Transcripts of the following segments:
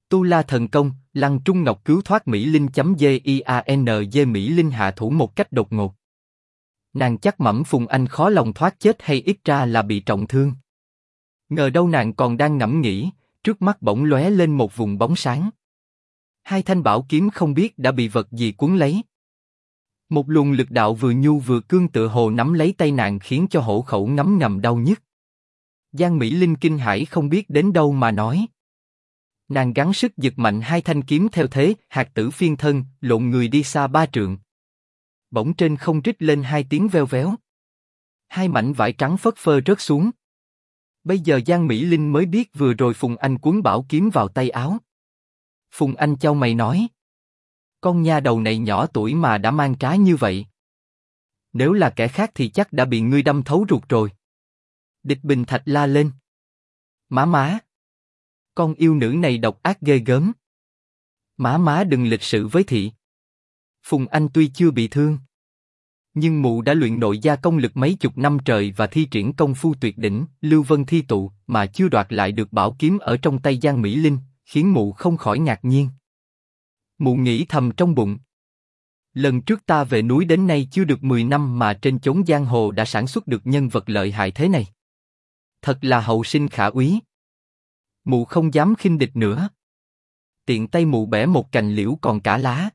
Tu La thần công, Lăng Trung Ngọc cứu thoát Mỹ Linh. Giang Mỹ Linh hạ thủ một cách đột ngột. Nàng chắc mẩm Phùng Anh khó lòng thoát chết hay ít ra là bị trọng thương. Ngờ đâu nàng còn đang ngẫm nghĩ, trước mắt bỗng lóe lên một vùng bóng sáng. Hai thanh bảo kiếm không biết đã bị vật gì cuốn lấy. Một luồng lực đạo vừa nhu vừa cương tựa hồ nắm lấy tay nàng khiến cho hổ khẩu ngấm ngầm đau nhức. Giang Mỹ Linh kinh hãi không biết đến đâu mà nói. Nàng gắng sức giật mạnh hai thanh kiếm theo thế hạt tử phiên thân, lộn người đi xa 3 trượng. Bỗng trên không rít lên 2 tiếng veo véo. 2 mảnh vải trắng phất phơ rớt xuống. Bây giờ Giang Mỹ Linh mới biết vừa rồi Phùng Anh cuốn bảo kiếm vào tay áo. Phùng Anh chau mày nói: con nha đầu này nhỏ tuổi mà đã mang trá như vậy. Nếu là kẻ khác thì chắc đã bị ngươi đâm thấu ruột rồi. Địch Bình Thạch la lên: má má, con yêu nữ này độc ác ghê gớm. Má đừng lịch sự với thị. Phùng Anh tuy chưa bị thương, nhưng mụ đã luyện nội gia công lực mấy chục năm trời và thi triển công phu tuyệt đỉnh, Lưu Vân Thi Tụ, mà chưa đoạt lại được bảo kiếm ở trong tay Giang Mỹ Linh, khiến mụ không khỏi ngạc nhiên. Mụ nghĩ thầm trong bụng: lần trước ta về núi đến nay chưa được 10 năm mà trên chốn giang hồ đã sản xuất được nhân vật lợi hại thế này. Thật là hậu sinh khả úy. Mụ không dám khinh địch nữa. Tiện tay mụ bẻ một cành liễu còn cả lá.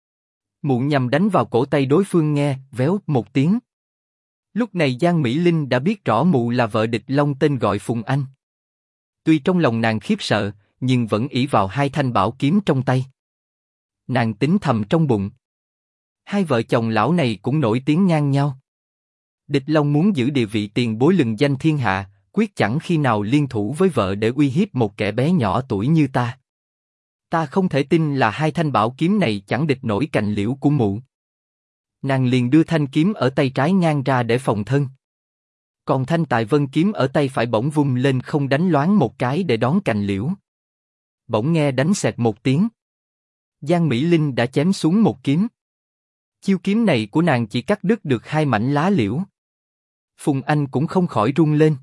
Mụ nhằm đánh vào cổ tay đối phương, nghe véo một tiếng. Lúc này Giang Mỹ Linh đã biết rõ mụ là vợ địch long tên gọi Phùng Anh. Tuy trong lòng nàng khiếp sợ, nhưng vẫn ỷ vào hai thanh bảo kiếm trong tay. Nàng tính thầm trong bụng: hai vợ chồng lão này cũng nổi tiếng ngang nhau. Địch Long muốn giữ địa vị tiền bối lừng danh thiên hạ, quyết chẳng khi nào liên thủ với vợ để uy hiếp một kẻ bé nhỏ tuổi như ta. Ta không thể tin là hai thanh bảo kiếm này chẳng địch nổi cành liễu của mụ. Nàng liền đưa thanh kiếm ở tay trái ngang ra để phòng thân. Còn thanh Tài Vân kiếm ở tay phải bỗng vung lên không đánh loáng một cái để đón cành liễu. Bỗng nghe đánh xẹt một tiếng. Giang Mỹ Linh đã chém xuống một kiếm. Chiêu kiếm này của nàng chỉ cắt đứt được 2 mảnh lá liễu. Phùng Anh cũng không khỏi run lên.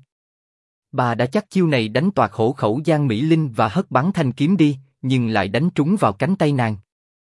Bà đã chắc chiêu này đánh toạc hổ khẩu Giang Mỹ Linh và hất bắn thanh kiếm đi, nhưng lại đánh trúng vào cánh tay nàng.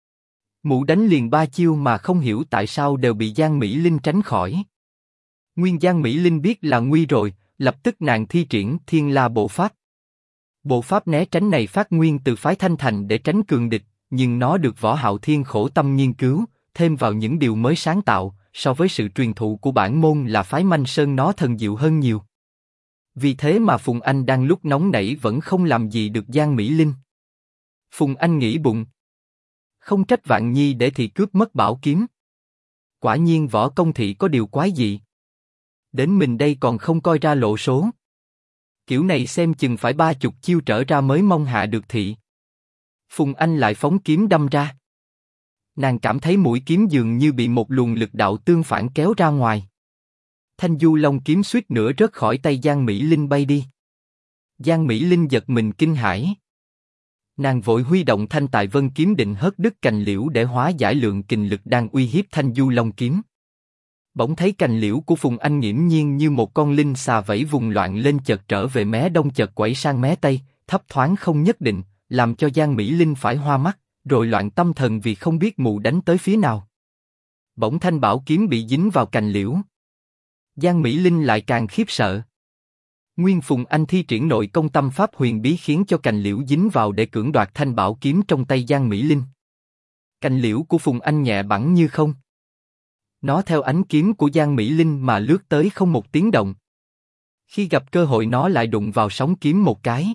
Mụ đánh liền 3 chiêu mà không hiểu tại sao đều bị Giang Mỹ Linh tránh khỏi. Nguyên Giang Mỹ Linh biết là nguy rồi, lập tức nàng thi triển Thiên La Bộ Pháp. Bộ pháp né tránh này phát nguyên từ phái Thanh Thành để tránh cường địch, nhưng nó được Võ Hạo Thiên khổ tâm nghiên cứu, thêm vào những điều mới sáng tạo, so với sự truyền thụ của bản môn là phái Manh Sơn nó thần diệu hơn nhiều. Vì thế mà Phùng Anh đang lúc nóng nảy vẫn không làm gì được Giang Mỹ Linh. Phùng Anh nghĩ bụng: không trách Vạn Nhi để thị cướp mất bảo kiếm. Quả nhiên võ công thị có điều quái dị. Đến mình đây còn không coi ra lộ số. Kiểu này xem chừng phải 30 chiêu trở ra mới mong hạ được thị. Phùng Anh lại phóng kiếm đâm ra. Nàng cảm thấy mũi kiếm dường như bị một luồng lực đạo tương phản kéo ra ngoài. Thanh Du Long kiếm suýt nữa rớt khỏi tay Giang Mỹ Linh bay đi. Giang Mỹ Linh giật mình kinh hãi. Nàng vội huy động thanh Tài Vân kiếm định hất đứt cành liễu để hóa giải lượng kình lực đang uy hiếp Thanh Du Long kiếm. Bỗng thấy cành liễu của Phùng Anh nghiễm nhiên như một con linh xà vẫy vùng loạn lên, chợt trở về mé đông chợt quẩy sang mé tây, thấp thoáng không nhất định, làm cho Giang Mỹ Linh phải hoa mắt, rồi loạn tâm thần vì không biết mụ đánh tới phía nào. Bỗng thanh bảo kiếm bị dính vào cành liễu. Giang Mỹ Linh lại càng khiếp sợ. Nguyên Phùng Anh thi triển nội công tâm pháp huyền bí khiến cho cành liễu dính vào để cưỡng đoạt thanh bảo kiếm trong tay Giang Mỹ Linh. Cành liễu của Phùng Anh nhẹ bẵng như không. Nó theo ánh kiếm của Giang Mỹ Linh mà lướt tới không một tiếng động. Khi gặp cơ hội nó lại đụng vào sóng kiếm một cái.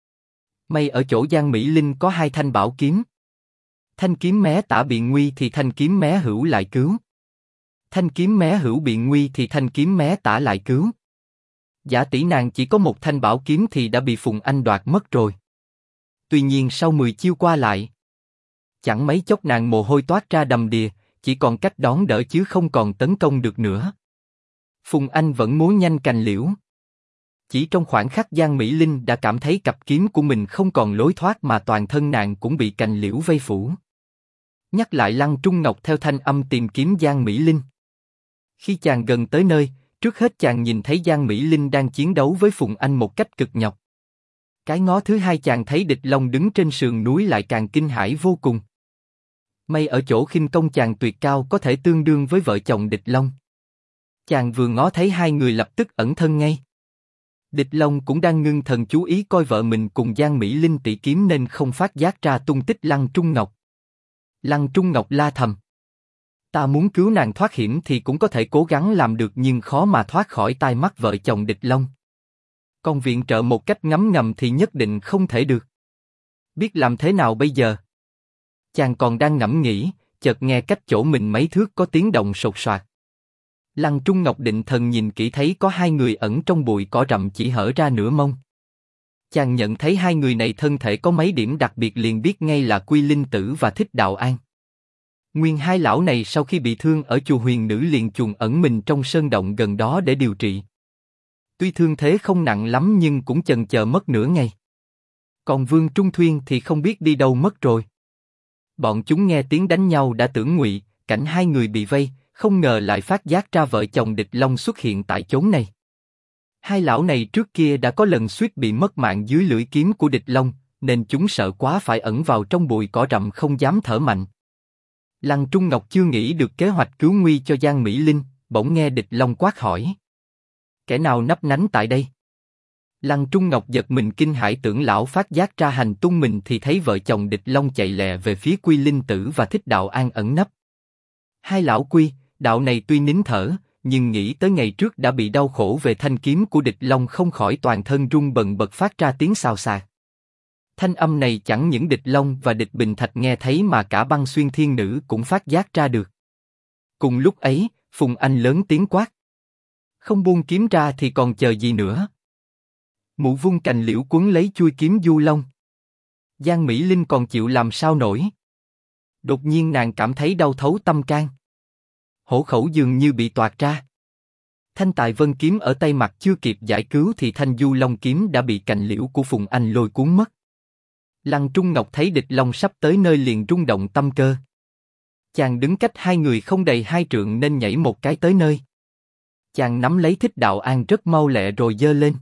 May ở chỗ Giang Mỹ Linh có 2 thanh bảo kiếm. Thanh kiếm mé tả bị nguy thì thanh kiếm mé hữu lại cứu. Thanh kiếm mé hữu bị nguy thì thanh kiếm mé tả lại cứu. Giả tỷ nàng chỉ có 1 thanh bảo kiếm thì đã bị Phùng Anh đoạt mất rồi. Tuy nhiên sau 10 chiêu qua lại, chẳng mấy chốc nàng mồ hôi toát ra đầm đìa, chỉ còn cách đón đỡ chứ không còn tấn công được nữa. Phùng Anh vẫn múa nhanh cành liễu. Chỉ trong khoảnh khắc Giang Mỹ Linh đã cảm thấy cặp kiếm của mình không còn lối thoát mà toàn thân nàng cũng bị cành liễu vây phủ. Nhắc lại Lăng Trung Ngọc theo thanh âm tìm kiếm Giang Mỹ Linh. Khi chàng gần tới nơi, trước hết chàng nhìn thấy Giang Mỹ Linh đang chiến đấu với Phùng Anh một cách cực nhọc. Cái ngó thứ hai chàng thấy địch long đứng trên sườn núi lại càng kinh hãi vô cùng. May ở chỗ khinh công chàng tuyệt cao có thể tương đương với vợ chồng địch long. Chàng vừa ngó thấy hai người lập tức ẩn thân ngay. Địch long cũng đang ngưng thần chú ý coi vợ mình cùng Giang Mỹ Linh tỷ kiếm nên không phát giác ra tung tích Lăng Trung Ngọc. Lăng Trung Ngọc la thầm: ta muốn cứu nàng thoát hiểm thì cũng có thể cố gắng làm được nhưng khó mà thoát khỏi tai mắt vợ chồng địch long. Còn viện trợ một cách ngấm ngầm thì nhất định không thể được. Biết làm thế nào bây giờ? Chàng còn đang ngẫm nghĩ, chợt nghe cách chỗ mình mấy thước có tiếng động sột soạt. Lăng Trung Ngọc định thần nhìn kỹ thấy có hai người ẩn trong bụi cỏ rậm chỉ hở ra nửa mông. Chàng nhận thấy hai người này thân thể có mấy điểm đặc biệt liền biết ngay là Quy Linh Tử và Thích Đạo An. Nguyên hai lão này sau khi bị thương ở chùa Huyền Nữ liền chuồn ẩn mình trong sơn động gần đó để điều trị. Tuy thương thế không nặng lắm nhưng cũng chần chờ mất nửa ngày. Còn Vương Trung Thuyên thì không biết đi đâu mất rồi. Bọn chúng nghe tiếng đánh nhau đã tưởng Ngụy Cảnh hai người bị vây, không ngờ lại phát giác ra vợ chồng địch long xuất hiện tại chốn này. Hai lão này trước kia đã có lần suýt bị mất mạng dưới lưỡi kiếm của địch long, nên chúng sợ quá phải ẩn vào trong bụi cỏ rậm không dám thở mạnh. Lăng Trung Ngọc chưa nghĩ được kế hoạch cứu nguy cho Giang Mỹ Linh, bỗng nghe địch long quát hỏi: kẻ nào nấp nánh tại đây? Lăng Trung Ngọc giật mình kinh hãi tưởng lão phát giác ra hành tung mình thì thấy vợ chồng địch long chạy lẹ về phía Quy Linh Tử và Thích Đạo An ẩn nấp. Hai lão Quy, Đạo này tuy nín thở, nhưng nghĩ tới ngày trước đã bị đau khổ về thanh kiếm của địch long không khỏi toàn thân run bần bật phát ra tiếng xào xạc. Thanh âm này chẳng những địch long và địch Bình Thạch nghe thấy mà cả Băng Xuyên Thiên Nữ cũng phát giác ra được. Cùng lúc ấy, Phùng Anh lớn tiếng quát: không buông kiếm ra thì còn chờ gì nữa? Mụ vung cành liễu quấn lấy chuôi kiếm du long. Giang Mỹ Linh còn chịu làm sao nổi. Đột nhiên nàng cảm thấy đau thấu tâm can. Hổ khẩu dường như bị toạc ra. Thanh Tài Vân kiếm ở tay mặt chưa kịp giải cứu thì thanh du long kiếm đã bị cành liễu của Phùng Anh lôi cuốn mất. Lăng Trung Ngọc thấy địch long sắp tới nơi liền rung động tâm cơ. Chàng đứng cách hai người không đầy 2 trượng nên nhảy một cái tới nơi. Chàng nắm lấy Thích Đạo An rất mau lẹ rồi giơ lên.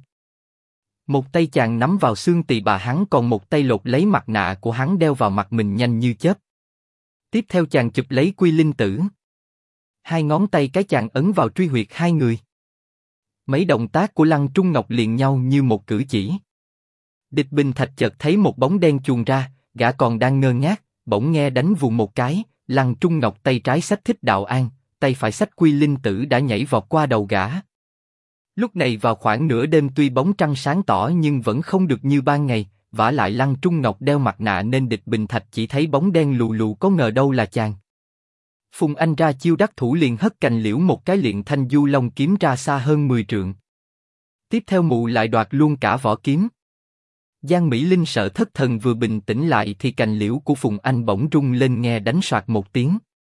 Một tay chàng nắm vào xương tỳ bà hắn, còn một tay lột lấy mặt nạ của hắn đeo vào mặt mình nhanh như chớp. Tiếp theo chàng chụp lấy Quy Linh Tử. Hai ngón tay cái chàng ấn vào truy huyệt hai người. Mấy động tác của Lăng Trung Ngọc liền nhau như một cử chỉ. Địch Bình Thạch chợt thấy một bóng đen chuồn ra, gã còn đang ngơ ngác, bỗng nghe đánh vù một cái, Lăng Trung Ngọc tay trái xách Thích Đạo An, tay phải xách Quy Linh Tử đã nhảy vọt qua đầu gã. Lúc này vào khoảng nửa đêm tuy bóng trăng sáng tỏ nhưng vẫn không được như ban ngày, vả lại Lăng Trung Ngọc đeo mặt nạ nên địch Bình Thạch chỉ thấy bóng đen lù lù có ngờ đâu là chàng. Phùng Anh ra chiêu đắc thủ liền hất cành liễu một cái liền thanh du long kiếm ra xa hơn 10 trượng. Tiếp theo mụ lại đoạt luôn cả vỏ kiếm. Giang Mỹ Linh sợ thất thần vừa bình tĩnh lại thì cành liễu của Phùng Anh bỗng rung lên nghe đánh soạt một tiếng.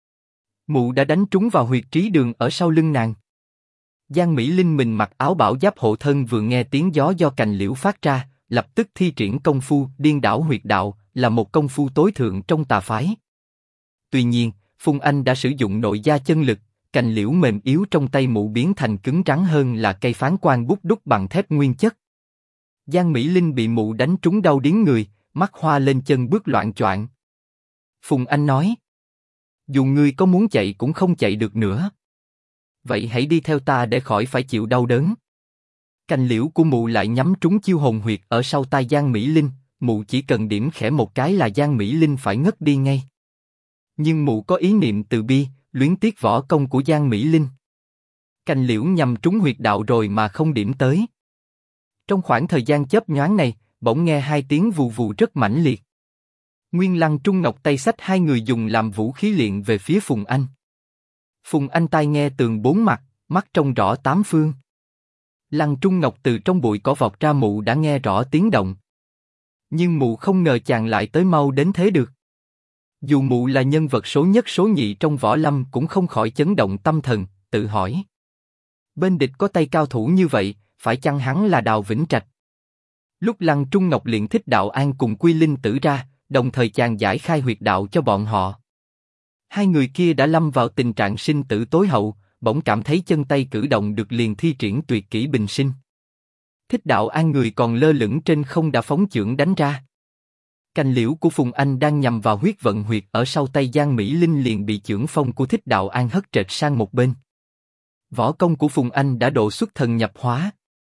Mụ đã đánh trúng vào huyệt trí đường ở sau lưng nàng. Giang Mỹ Linh mình mặc áo bảo giáp hộ thân vừa nghe tiếng gió do cành liễu phát ra, lập tức thi triển công phu điên đảo huyệt đạo, là một công phu tối thượng trong tà phái. Tuy nhiên, Phùng Anh đã sử dụng nội gia chân lực, cành liễu mềm yếu trong tay mụ biến thành cứng rắn hơn là cây phán quan bút đúc bằng thép nguyên chất. Giang Mỹ Linh bị mụ đánh trúng đau điếng người, mắt hoa lên chân bước loạng choạng. Phùng Anh nói: dù ngươi có muốn chạy cũng không chạy được nữa. Vậy hãy đi theo ta để khỏi phải chịu đau đớn. Cành liễu của mụ lại nhắm trúng chiêu hồn huyệt ở sau tai Giang Mỹ Linh, mụ chỉ cần điểm khẽ một cái là Giang Mỹ Linh phải ngất đi ngay. Nhưng mụ có ý niệm từ bi, luyến tiếc võ công của Giang Mỹ Linh. Cành liễu nhằm trúng huyệt đạo rồi mà không điểm tới. Trong khoảng thời gian chớp nhoáng này, bỗng nghe hai tiếng vù vù rất mãnh liệt. Nguyên Lăng Trung Ngọc tay xách hai người dùng làm vũ khí liệng về phía Phùng Anh. Phùng Anh tai nghe tường bốn mặt, mắt trông rõ tám phương. Lăng Trung Ngọc từ trong bụi cỏ vọt ra, mụ đã nghe rõ tiếng động. Nhưng mụ không ngờ chàng lại tới mau đến thế được. Dù mụ là nhân vật số nhất số nhị trong võ lâm cũng không khỏi chấn động tâm thần, tự hỏi. Bên địch có tay cao thủ như vậy, phải chăng hắn là Đào Vĩnh Trạch? Lúc Lăng Trung Ngọc liền Thích Đạo An cùng Quy Linh Tử ra, đồng thời chàng giải khai huyệt đạo cho bọn họ. Hai người kia đã lâm vào tình trạng sinh tử tối hậu, bỗng cảm thấy chân tay cử động được liền thi triển tuyệt kỹ bình sinh. Thích Đạo An người còn lơ lửng trên không đã phóng chưởng đánh ra. Cành liễu của Phùng Anh đang nhằm vào huyết vận huyệt ở sau tay Giang Mỹ Linh liền bị chưởng phong của Thích Đạo An hất trệt sang một bên. Võ công của Phùng Anh đã độ xuất thần nhập hóa.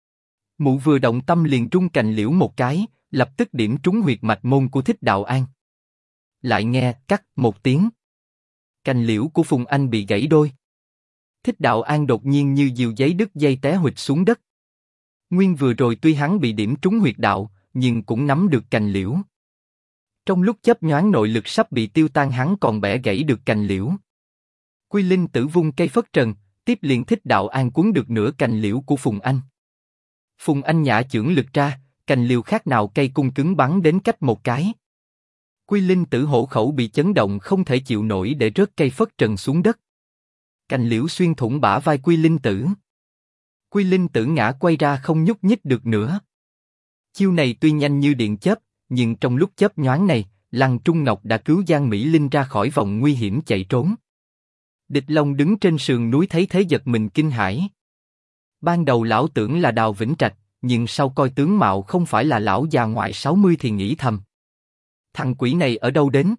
Mụ vừa động tâm liền rung cành liễu một cái, lập tức điểm trúng huyệt mạch môn của Thích Đạo An. Lại nghe cắt một tiếng. Cành liễu của Phùng Anh bị gãy đôi. Thích Đạo An đột nhiên như diều giấy đứt dây té huỵch xuống đất. Nguyên vừa rồi tuy hắn bị điểm trúng huyệt đạo, nhưng cũng nắm được cành liễu. Trong lúc chớp nhoáng nội lực sắp bị tiêu tan hắn còn bẻ gãy được cành liễu. Quy Linh Tử vung cây phất trần, tiếp liền Thích Đạo An cuốn được nửa cành liễu của Phùng Anh. Phùng Anh nhả chưởng lực ra, cành liễu khác nào cây cung cứng bắn đến cách một cái. Quy Linh Tử hổ khẩu bị chấn động không thể chịu nổi để rớt cây phất trần xuống đất. Cành liễu xuyên thủng bả vai Quy Linh Tử. Quy Linh Tử ngã quay ra không nhúc nhích được nữa. Chiêu này tuy nhanh như điện chớp, nhưng trong lúc chớp nhoáng này, Lăng Trung Ngọc đã cứu Giang Mỹ Linh ra khỏi vòng nguy hiểm chạy trốn. Địch Long đứng trên sườn núi thấy thế giật mình kinh hãi. Ban đầu lão tưởng là Đào Vĩnh Trạch, nhưng sau coi tướng mạo không phải là lão già ngoài 60 thì nghĩ thầm. Thằng quỷ này ở đâu đến?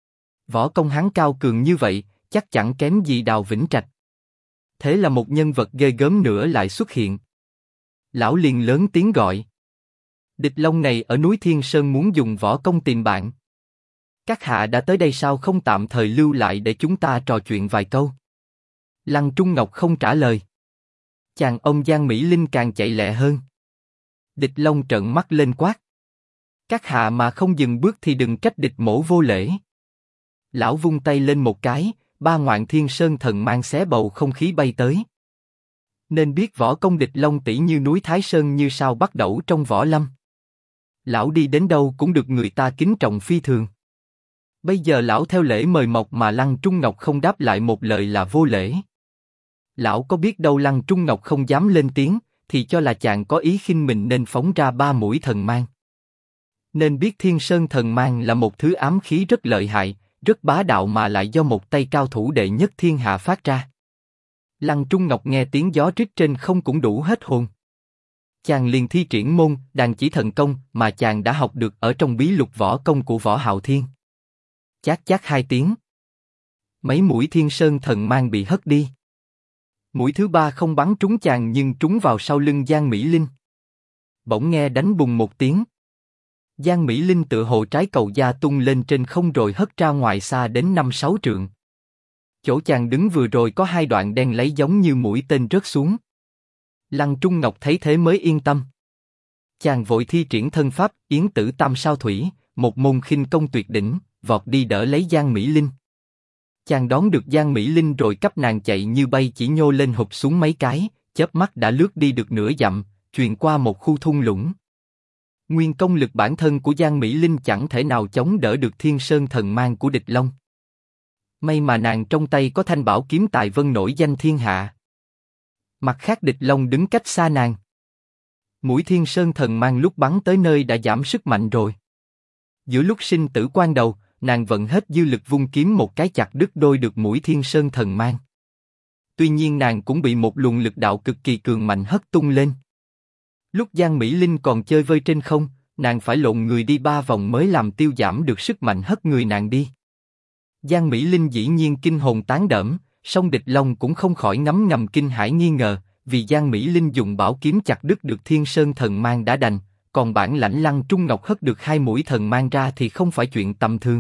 Võ công hắn cao cường như vậy, chắc chẳng kém gì Đào Vĩnh Trạch. Thế là một nhân vật ghê gớm nữa lại xuất hiện. Lão liền lớn tiếng gọi. Địch Long này ở núi Thiên Sơn muốn dùng võ công tìm bạn. Các hạ đã tới đây sao không tạm thời lưu lại để chúng ta trò chuyện vài câu? Lăng Trung Ngọc không trả lời. Chàng ông Giang Mỹ Linh càng chạy lẹ hơn. Địch Long trợn mắt lên quát. Các hạ mà không dừng bước thì đừng trách địch mổ vô lễ. Lão vung tay lên một cái, ba ngoạn Thiên Sơn thần mang xé bầu không khí bay tới. Nên biết võ công Địch Long tỷ như núi Thái Sơn như sao bắt đẩu trong võ lâm. Lão đi đến đâu cũng được người ta kính trọng phi thường. Bây giờ lão theo lễ mời mọc mà Lăng Trung Ngọc không đáp lại một lời là vô lễ. Lão có biết đâu Lăng Trung Ngọc không dám lên tiếng, thì cho là chàng có ý khinh mình nên phóng ra 3 mũi thần mang. Nên biết Thiên Sơn thần mang là một thứ ám khí rất lợi hại, rất bá đạo mà lại do một tay cao thủ đệ nhất thiên hạ phát ra. Lăng Trung Ngọc nghe tiếng gió rít trên không cũng đủ hết hồn. Chàng liền thi triển môn đàn chỉ thần công mà chàng đã học được ở trong bí lục võ công của Võ Hạo Thiên. Chát chát 2 tiếng. Mấy mũi Thiên Sơn thần mang bị hất đi. Mũi thứ 3 không bắn trúng chàng nhưng trúng vào sau lưng Giang Mỹ Linh. Bỗng nghe đánh bùng một tiếng. Giang Mỹ Linh tựa hồ trái cầu da tung lên trên không rồi hất ra ngoài xa đến 5-6 trượng. Chỗ chàng đứng vừa rồi có 2 đoạn đen lấy giống như mũi tên rớt xuống. Lăng Trung Ngọc thấy thế mới yên tâm. Chàng vội thi triển thân pháp Yến Tử Tam Sao Thủy, một môn khinh công tuyệt đỉnh, vọt đi đỡ lấy Giang Mỹ Linh. Chàng đón được Giang Mỹ Linh rồi cấp nàng chạy như bay chỉ nhô lên hụp xuống mấy cái, chớp mắt đã lướt đi được nửa dặm, truyền qua một khu thung lũng. Nguyên công lực bản thân của Giang Mỹ Linh chẳng thể nào chống đỡ được Thiên Sơn thần mang của Địch Long. May mà nàng trong tay có thanh bảo kiếm tài vân nổi danh thiên hạ. Mặt khác Địch Long đứng cách xa nàng. Mũi Thiên Sơn thần mang lúc bắn tới nơi đã giảm sức mạnh rồi. Giữa lúc sinh tử quan đầu, nàng vận hết dư lực vung kiếm một cái chặt đứt đôi được mũi Thiên Sơn thần mang. Tuy nhiên nàng cũng bị một luồng lực đạo cực kỳ cường mạnh hất tung lên. Lúc Giang Mỹ Linh còn chơi vơi trên không, nàng phải lộn người đi 3 vòng mới làm tiêu giảm được sức mạnh hất người nàng đi. Giang Mỹ Linh dĩ nhiên kinh hồn tán đẫm, song Địch Long cũng không khỏi ngấm ngầm kinh hãi nghi ngờ, vì Giang Mỹ Linh dùng bảo kiếm chặt đứt được Thiên Sơn thần mang đã đành, còn bản lãnh Lăng Trung Ngọc hất được 2 mũi thần mang ra thì không phải chuyện tầm thường.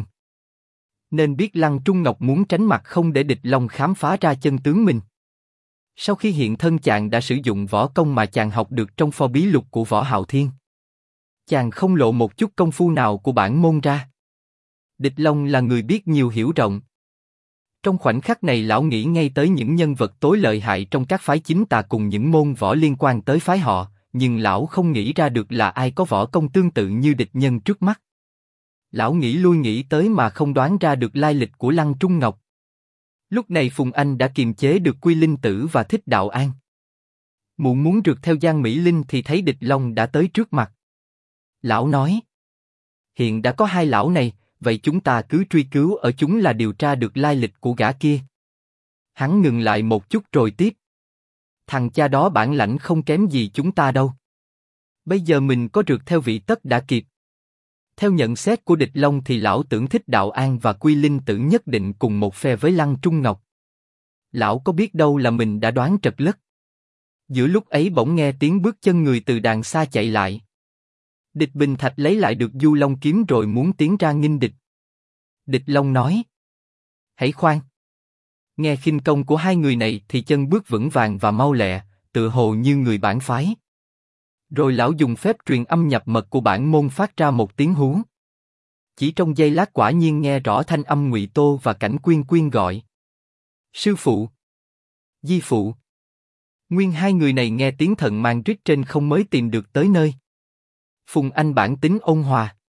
Nên biết Lăng Trung Ngọc muốn tránh mặt không để Địch Long khám phá ra chân tướng mình. Sau khi hiện thân chàng đã sử dụng võ công mà chàng học được trong pho bí lục của Võ Hạo Thiên. Chàng không lộ một chút công phu nào của bản môn ra. Địch Long là người biết nhiều hiểu rộng. Trong khoảnh khắc này lão nghĩ ngay tới những nhân vật tối lợi hại trong các phái chính tà cùng những môn võ liên quan tới phái họ, nhưng lão không nghĩ ra được là ai có võ công tương tự như địch nhân trước mắt. Lão nghĩ lui nghĩ tới mà không đoán ra được lai lịch của Lăng Trung Ngọc. Lúc này Phùng Anh đã kiềm chế được Quy Linh Tử và Thích Đạo An. Muốn rượt theo Giang Mỹ Linh thì thấy Địch Long đã tới trước mặt. Lão nói: hiện đã có 2 lão này, vậy chúng ta cứ truy cứu ở chúng là điều tra được lai lịch của gã kia. Hắn ngừng lại một chút rồi tiếp: thằng cha đó bản lãnh không kém gì chúng ta đâu. Bây giờ mình có rượt theo vị tất đã kịp. Theo nhận xét của Địch Long thì lão tưởng Thích Đạo An và Quy Linh Tử nhất định cùng một phe với Lăng Trung Ngọc. Lão có biết đâu là mình đã đoán trật lất. Giữa lúc ấy bỗng nghe tiếng bước chân người từ đàng xa chạy lại. Địch Bình Thạch lấy lại được Du Long kiếm rồi muốn tiến ra nghênh địch. Địch Long nói: hãy khoan. Nghe khinh công của hai người này thì chân bước vững vàng và mau lẹ, tựa hồ như người bản phái. Rồi lão dùng phép truyền âm nhập mật của bản môn phát ra một tiếng hú. Chỉ trong giây lát quả nhiên nghe rõ thanh âm Ngụy Tô và Cảnh Quyên Quyên gọi: sư phụ, di phụ. Nguyên hai người này nghe tiếng thần mang rít trên không mới tìm được tới nơi. Phùng Anh bản tính ôn hòa.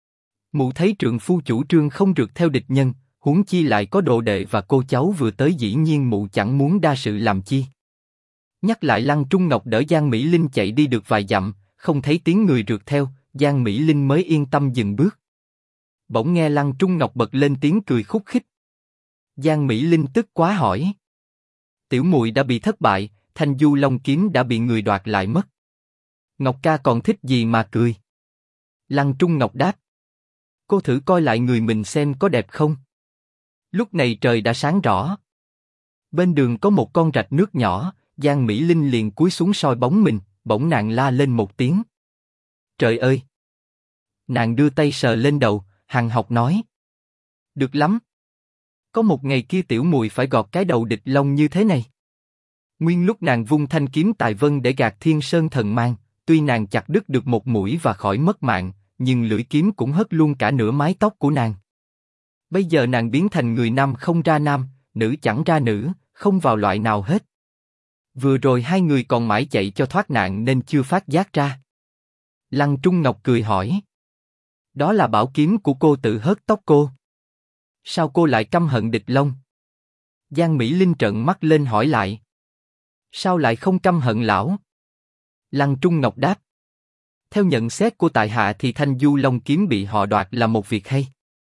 Mụ thấy trượng phu chủ trương không rượt theo địch nhân, huống chi lại có đồ đệ và cô cháu vừa tới, dĩ nhiên mụ chẳng muốn đa sự làm chi. Nhắc lại Lăng Trung Ngọc đỡ Giang Mỹ Linh chạy đi được vài dặm, không thấy tiếng người rượt theo, Giang Mỹ Linh mới yên tâm dừng bước. Bỗng nghe Lăng Trung Ngọc bật lên tiếng cười khúc khích. Giang Mỹ Linh tức quá hỏi: tiểu muội đã bị thất bại, thanh Du Long kiếm đã bị người đoạt lại mất. Ngọc ca còn thích gì mà cười? Lăng Trung Ngọc đáp: cô thử coi lại người mình xem có đẹp không? Lúc này trời đã sáng rõ. Bên đường có một con rạch nước nhỏ, Giang Mỹ Linh liền cúi xuống soi bóng mình, bỗng nàng la lên một tiếng. Trời ơi! Nàng đưa tay sờ lên đầu, hằn học nói: được lắm. Có một ngày kia tiểu muội phải gọt cái đầu Địch Long như thế này. Nguyên lúc nàng vung thanh kiếm tài vân để gạt Thiên Sơn thần mang, tuy nàng chặt đứt được một mũi và khỏi mất mạng, nhưng lưỡi kiếm cũng hất luôn cả nửa mái tóc của nàng. Bây giờ nàng biến thành người nam không ra nam, nữ chẳng ra nữ, không vào loại nào hết. Vừa rồi hai người còn mãi chạy cho thoát nạn nên chưa phát giác ra. Lăng Trung Ngọc cười hỏi: đó là bảo kiếm của cô tự hớt tóc cô. Sao cô lại căm hận Địch Long? Giang Mỹ Linh trợn mắt lên hỏi lại: sao lại không căm hận lão? Lăng Trung Ngọc đáp: theo nhận xét của tại hạ thì thanh Du Long kiếm bị họ đoạt là một việc hay.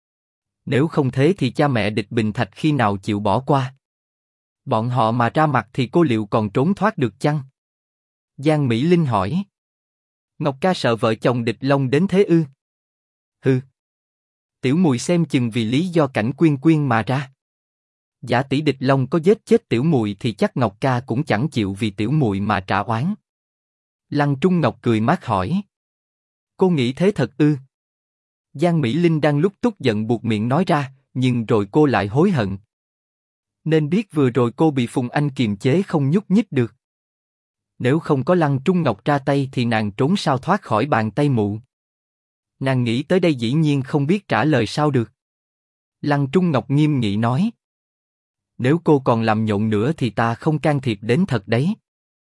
Nếu không thế thì cha mẹ Địch Bình Thạch khi nào chịu bỏ qua? Bọn họ mà ra mặt thì cô liệu còn trốn thoát được chăng? Giang Mỹ Linh hỏi: Ngọc ca sợ vợ chồng Địch Long đến thế ư? Hừ. Tiểu muội xem chừng vì lý do Cảnh Quyên Quyên mà ra. Giả tỷ Địch Long có giết chết tiểu muội thì chắc Ngọc ca cũng chẳng chịu vì tiểu muội mà trả oán. Lăng Trung Ngọc cười mát hỏi: cô nghĩ thế thật ư? Giang Mỹ Linh đang lúc tức giận buột miệng nói ra, nhưng rồi cô lại hối hận. Nên biết vừa rồi cô bị Phùng Anh kiềm chế không nhúc nhích được. Nếu không có Lăng Trung Ngọc ra tay thì nàng trốn sao thoát khỏi bàn tay mụ. Nàng nghĩ tới đây dĩ nhiên không biết trả lời sao được. Lăng Trung Ngọc nghiêm nghị nói: nếu cô còn làm nhộn nữa thì ta không can thiệp đến thật đấy.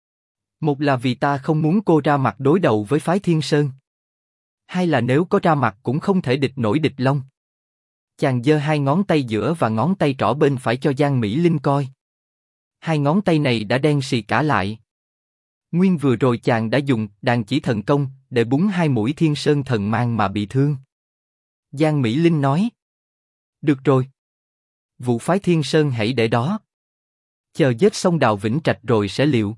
Một là vì ta không muốn cô ra mặt đối đầu với phái Thiên Sơn. Hai là nếu có ra mặt cũng không thể địch nổi Địch Long. Chàng giơ hai ngón tay giữa và ngón tay trỏ bên phải cho Giang Mỹ Linh coi. Hai ngón tay này đã đen xì cả lại. Nguyên vừa rồi chàng đã dùng đàn chỉ thần công để búng hai mũi Thiên Sơn thần mang mà bị thương. Giang Mỹ Linh nói: được rồi. Vụ phái Thiên Sơn hãy để đó. Chờ giết xong Đào Vĩnh Trạch rồi sẽ liệu.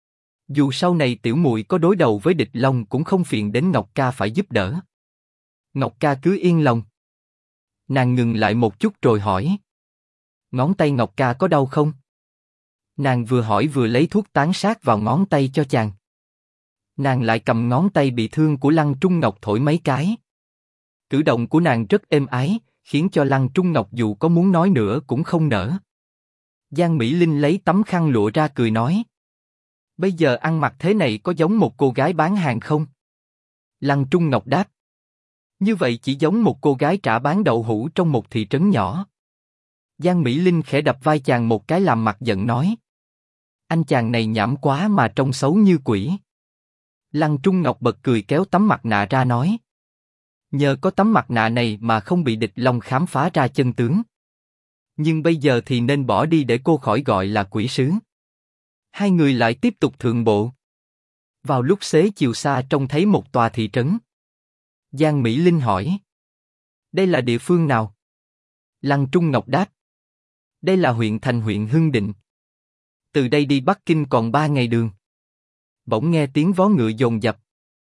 Dù sau này tiểu muội có đối đầu với Địch Long cũng không phiền đến Ngọc ca phải giúp đỡ. Ngọc ca cứ yên lòng. Nàng ngừng lại một chút rồi hỏi: ngón tay Ngọc ca có đau không? Nàng vừa hỏi vừa lấy thuốc tán sát vào ngón tay cho chàng. Nàng lại cầm ngón tay bị thương của Lăng Trung Ngọc thổi mấy cái. Cử động của nàng rất êm ái, khiến cho Lăng Trung Ngọc dù có muốn nói nữa cũng không nỡ. Giang Mỹ Linh lấy tấm khăn lụa ra cười nói: bây giờ ăn mặc thế này có giống một cô gái bán hàng không? Lăng Trung Ngọc đáp: như vậy chỉ giống một cô gái trả bán đậu hũ trong một thị trấn nhỏ. Giang Mỹ Linh khẽ đập vai chàng một cái làm mặt giận nói: anh chàng này nhảm quá mà trông xấu như quỷ. Lăng Trung Ngọc bật cười kéo tấm mặt nạ ra nói: nhờ có tấm mặt nạ này mà không bị Địch Long khám phá ra chân tướng. Nhưng bây giờ thì nên bỏ đi để cô khỏi gọi là quỷ sứ. Hai người lại tiếp tục thượng bộ. Vào lúc xế chiều xa trông thấy một tòa thị trấn. Giang Mỹ Linh hỏi: đây là địa phương nào? Lăng Trung Ngọc đáp: đây là huyện thành huyện Hưng Định. Từ đây đi Bắc Kinh còn 3 ngày đường. Bỗng nghe tiếng vó ngựa dồn dập.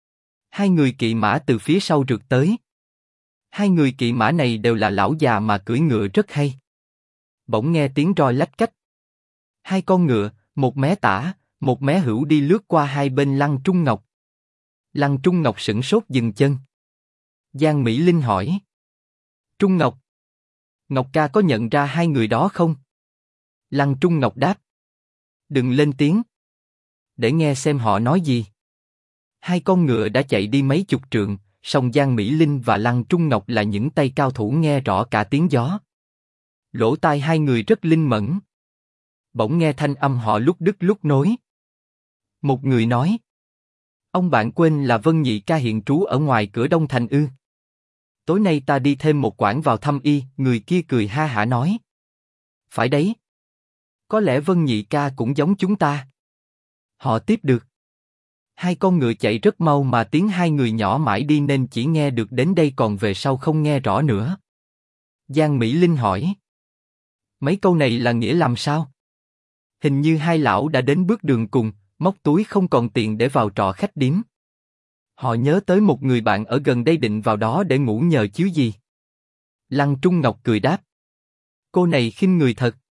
Hai người kỵ mã từ phía sau rượt tới. Hai người kỵ mã này đều là lão già mà cưỡi ngựa rất hay. Bỗng nghe tiếng roi lách cách. Hai con ngựa, một mé tả, một mé hữu đi lướt qua hai bên Lăng Trung Ngọc. Lăng Trung Ngọc sửng sốt dừng chân. Giang Mỹ Linh hỏi. Trung Ngọc. Ngọc ca có nhận ra hai người đó không? Lăng Trung Ngọc đáp. Đừng lên tiếng. Để nghe xem họ nói gì. Hai con ngựa đã chạy đi mấy chục trượng, song Giang Mỹ Linh và Lăng Trung Ngọc là những tay cao thủ nghe rõ cả tiếng gió. Lỗ tai hai người rất linh mẫn. Bỗng nghe thanh âm họ lúc đứt lúc nối. Một người nói. Ông bạn quên là Vân Nhị ca hiện trú ở ngoài cửa Đông Thành ư? Tối nay ta đi thêm một quãng vào thăm y, người kia cười ha hả nói. Phải đấy. Có lẽ Vân Nhị ca cũng giống chúng ta. Họ tiếp được. Hai con ngựa chạy rất mau mà tiếng hai người nhỏ mãi đi nên chỉ nghe được đến đây còn về sau không nghe rõ nữa. Giang Mỹ Linh hỏi. Mấy câu này là nghĩa làm sao? Hình như hai lão đã đến bước đường cùng, móc túi không còn tiền để vào trọ khách điếm. Họ nhớ tới một người bạn ở gần đây định vào đó để ngủ nhờ chứ gì. Lăng Trung Ngọc cười đáp. Cô này khinh người thật.